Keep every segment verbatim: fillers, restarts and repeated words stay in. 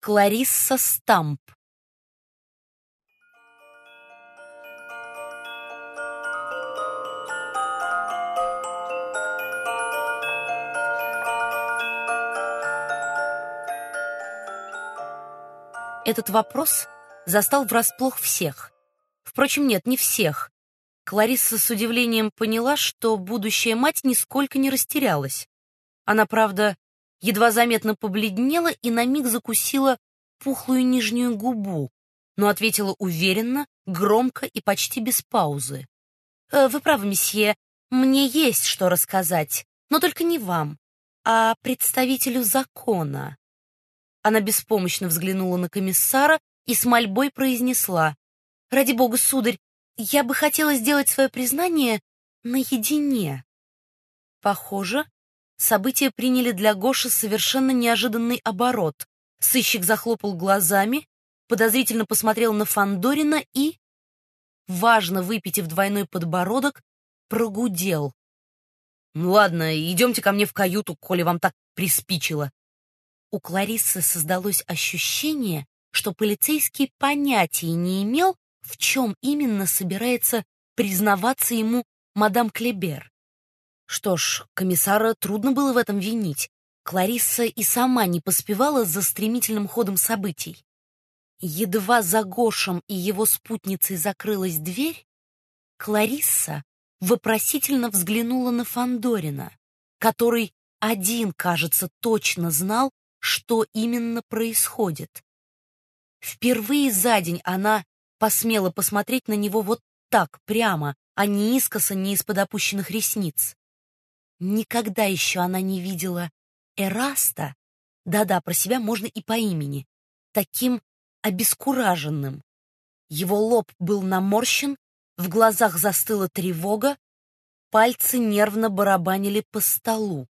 Кларисса Стамп. Этот вопрос застал врасплох всех. Впрочем, нет, не всех. Кларисса с удивлением поняла, что будущая мать нисколько не растерялась. Она, правда, едва заметно побледнела и на миг закусила пухлую нижнюю губу, но ответила уверенно, громко и почти без паузы. «Э, «Вы правы, месье, мне есть что рассказать, но только не вам, а представителю закона». Она беспомощно взглянула на комиссара и с мольбой произнесла: «Ради бога, сударь, я бы хотела сделать свое признание наедине». Похоже, события приняли для Гоши совершенно неожиданный оборот. Сыщик захлопал глазами, подозрительно посмотрел на Фандорина и, важно выпитив двойной подбородок, прогудел: «Ну ладно, идемте ко мне в каюту, коли вам так приспичило». У Клариссы создалось ощущение, что полицейский понятия не имел, в чем именно собирается признаваться ему мадам Клебер. Что ж, комиссара трудно было в этом винить. Кларисса и сама не поспевала за стремительным ходом событий. Едва за Гошем и его спутницей закрылась дверь, Кларисса вопросительно взглянула на Фандорина, который один, кажется, точно знал, что именно происходит. Впервые за день она посмела посмотреть на него вот так прямо, а не искоса, не из-под опущенных ресниц. Никогда еще она не видела Эраста, да-да, про себя можно и по имени, таким обескураженным. Его лоб был наморщен, в глазах застыла тревога, пальцы нервно барабанили по столу.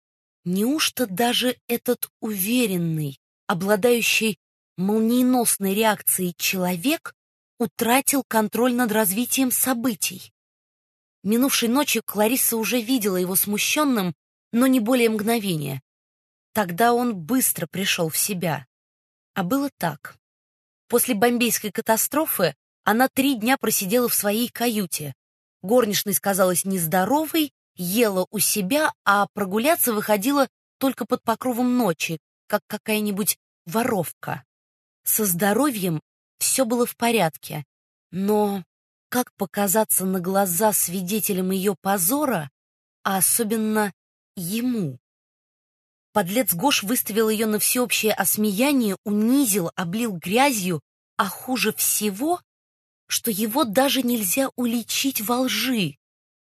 Неужто даже этот уверенный, обладающий молниеносной реакцией человек утратил контроль над развитием событий? Минувшей ночью Кларисса уже видела его смущенным, но не более мгновения. Тогда он быстро пришел в себя. А было так. После бомбейской катастрофы она три дня просидела в своей каюте. Горничной сказалась нездоровой, ела у себя, а прогуляться выходила только под покровом ночи, как какая-нибудь воровка. Со здоровьем все было в порядке, но как показаться на глаза свидетелем ее позора, а особенно ему? Подлец Гош выставил ее на всеобщее осмеяние, унизил, облил грязью, а хуже всего, что его даже нельзя уличить во лжи.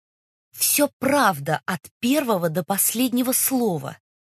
Все правда от первого до последнего слова.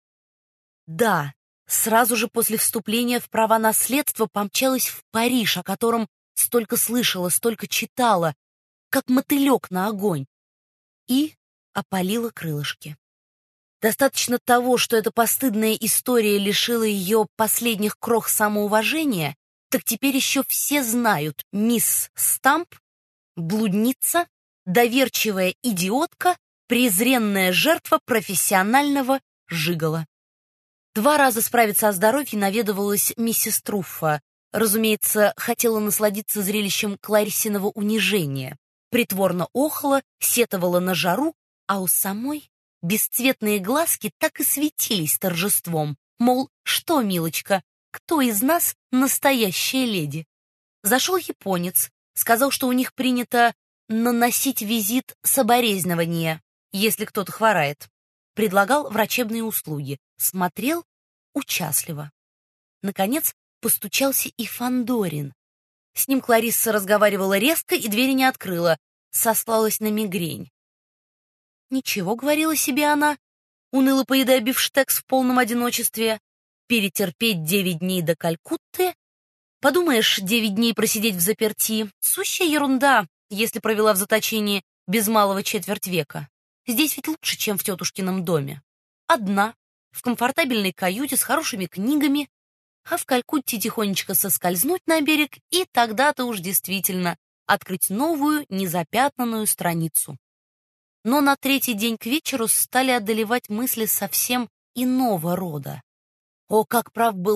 Да, сразу же после вступления в права наследства помчалась в Париж, о котором столько слышала, столько читала, как мотылек на огонь, и опалила крылышки. Достаточно того, что эта постыдная история лишила ее последних крох самоуважения, так теперь еще все знают: мисс Стамп — блудница, доверчивая идиотка, презренная жертва профессионального жиголо. Два раза справиться о здоровье наведывалась миссис Труффа. Разумеется, хотела насладиться зрелищем Клариссиного унижения. Притворно охала, сетовала на жару, а у самой бесцветные глазки так и светились торжеством. Мол, что, милочка, кто из нас настоящая леди? Зашел японец, сказал, что у них принято наносить визит соболезнования, если кто-то хворает. Предлагал врачебные услуги, смотрел участливо. Наконец постучался и Фандорин. С ним Кларисса разговаривала резко и двери не открыла, сослалась на мигрень. «Ничего», — говорила себе она, уныло поедая бифштекс в полном одиночестве, «перетерпеть девять дней до Калькутты. Подумаешь, девять дней просидеть в заперти — сущая ерунда, если провела в заточении без малого четверть века. Здесь ведь лучше, чем в тетушкином доме. Одна, в комфортабельной каюте с хорошими книгами, а в Калькутте тихонечко соскользнуть на берег и тогда-то уж действительно открыть новую, незапятнанную страницу». Но на третий день к вечеру стали одолевать мысли совсем иного рода. О, как прав был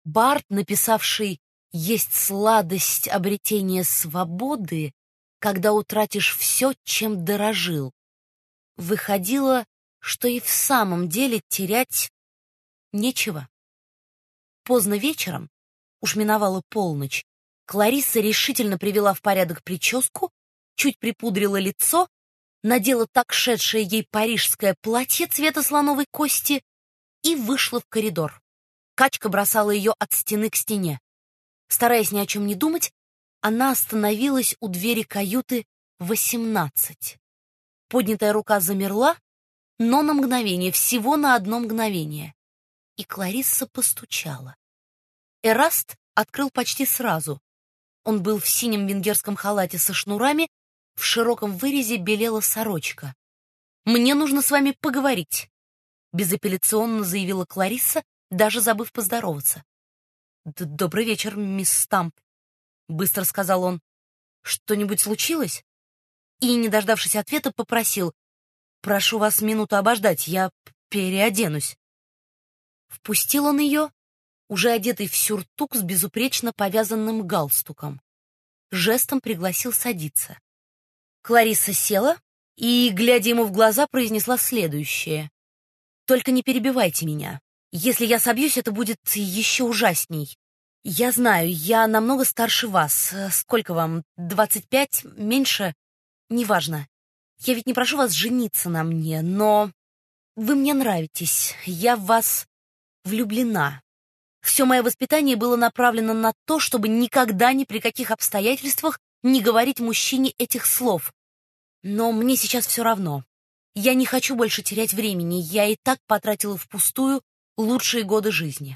Барт, написавший «Есть сладость обретения свободы, когда утратишь все, чем дорожил». Выходило, что и в самом деле терять нечего. Поздно вечером, уж миновала полночь, Кларисса решительно привела в порядок прическу, чуть припудрила лицо, надела так шедшее ей парижское платье цвета слоновой кости и вышла в коридор. Качка бросала ее от стены к стене. Стараясь ни о чем не думать, она остановилась у двери каюты восемнадцать. Поднятая рука замерла, но на мгновение, всего на одно мгновение. И Кларисса постучала. Эраст открыл почти сразу. Он был в синем венгерском халате со шнурами, в широком вырезе белела сорочка. «Мне нужно с вами поговорить», — безапелляционно заявила Кларисса, даже забыв поздороваться. «Добрый вечер, мисс Стамп», — быстро сказал он. «Что-нибудь случилось?» И, не дождавшись ответа, попросил: «Прошу вас минуту обождать, я переоденусь». Впустил он ее, уже одетый в сюртук с безупречно повязанным галстуком. Жестом пригласил садиться. Кларисса села и, глядя ему в глаза, произнесла следующее: «Только не перебивайте меня. Если я собьюсь, это будет еще ужасней. Я знаю, я намного старше вас. Сколько вам? Двадцать пять? Меньше? Неважно. Я ведь не прошу вас жениться на мне, но вы мне нравитесь. Я в вас влюблена. Все мое воспитание было направлено на то, чтобы никогда ни при каких обстоятельствах не говорить мужчине этих слов. Но мне сейчас все равно. Я не хочу больше терять времени. Я и так потратила впустую лучшие годы жизни.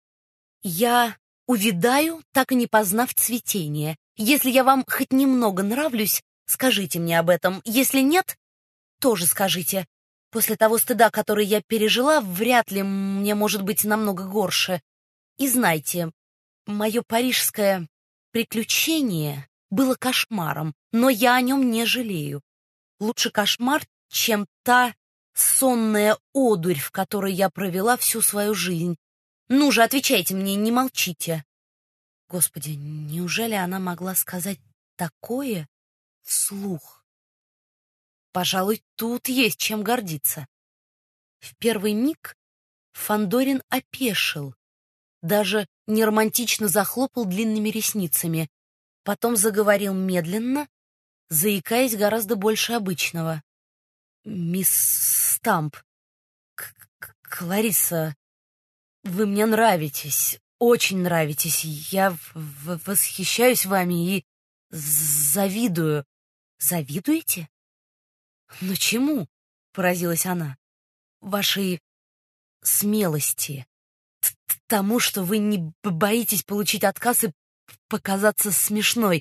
Я увядаю, так и не познав цветения. Если я вам хоть немного нравлюсь, скажите мне об этом. Если нет, тоже скажите. После того стыда, который я пережила, вряд ли мне может быть намного горше. И знайте, мое парижское приключение было кошмаром, но я о нем не жалею. Лучше кошмар, чем та сонная одурь, в которой я провела всю свою жизнь. Ну же, отвечайте мне, не молчите. Господи, неужели она могла сказать такое вслух? Пожалуй, тут есть чем гордиться. В первый миг Фандорин опешил, даже неромантично захлопал длинными ресницами, потом заговорил медленно, заикаясь гораздо больше обычного. «Мисс Стамп, Кларисса, вы мне нравитесь, очень нравитесь. Я в в восхищаюсь вами и завидую». «Завидуете? Но чему?» — поразилась она. «Вашей смелости, тому, что вы не боитесь получить отказ и показаться смешной.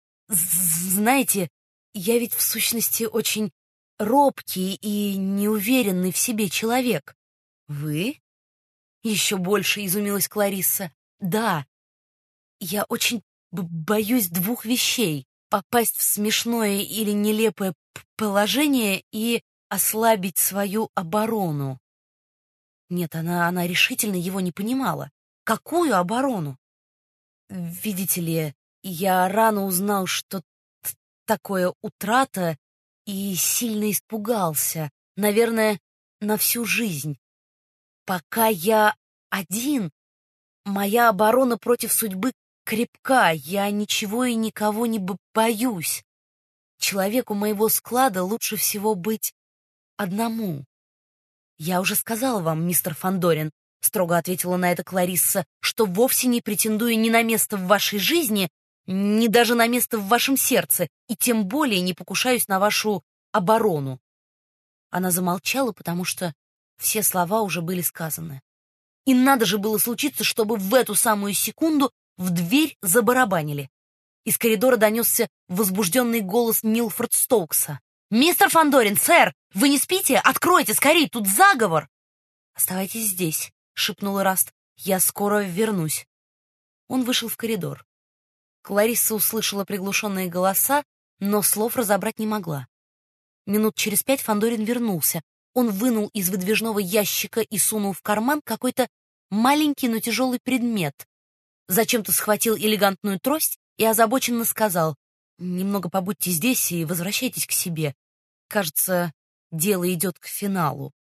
Знаете, я ведь в сущности очень робкий и неуверенный в себе человек». «Вы?» — еще больше изумилась Кларисса. «Да, я очень боюсь двух вещей: попасть в смешное или нелепое положение и ослабить свою оборону». Нет, она, она решительно его не понимала. Какую оборону? «Видите ли, я рано узнал, что такое утрата, и сильно испугался, наверное, на всю жизнь. Пока я один, моя оборона против судьбы крепка, я ничего и никого не боюсь. Человеку моего склада лучше всего быть одному». «Я уже сказала вам, мистер Фандорин», — строго ответила на это Кларисса, «что вовсе не претендую ни на место в вашей жизни, ни даже на место в вашем сердце, и тем более не покушаюсь на вашу оборону». Она замолчала, потому что все слова уже были сказаны. И надо же было случиться, чтобы в эту самую секунду в дверь забарабанили. Из коридора донесся возбужденный голос Милфорд Стоукса. «Мистер Фандорин, сэр, вы не спите? Откройте скорее, тут заговор!» «Оставайтесь здесь», — шепнул Эраст. «Я скоро вернусь». Он вышел в коридор. Кларисса услышала приглушенные голоса, но слов разобрать не могла. Минут через пять Фандорин вернулся. Он вынул из выдвижного ящика и сунул в карман какой-то маленький, но тяжелый предмет, Зачем-то схватил элегантную трость и озабоченно сказал: «Немного побудьте здесь и возвращайтесь к себе. Кажется, дело идет к финалу».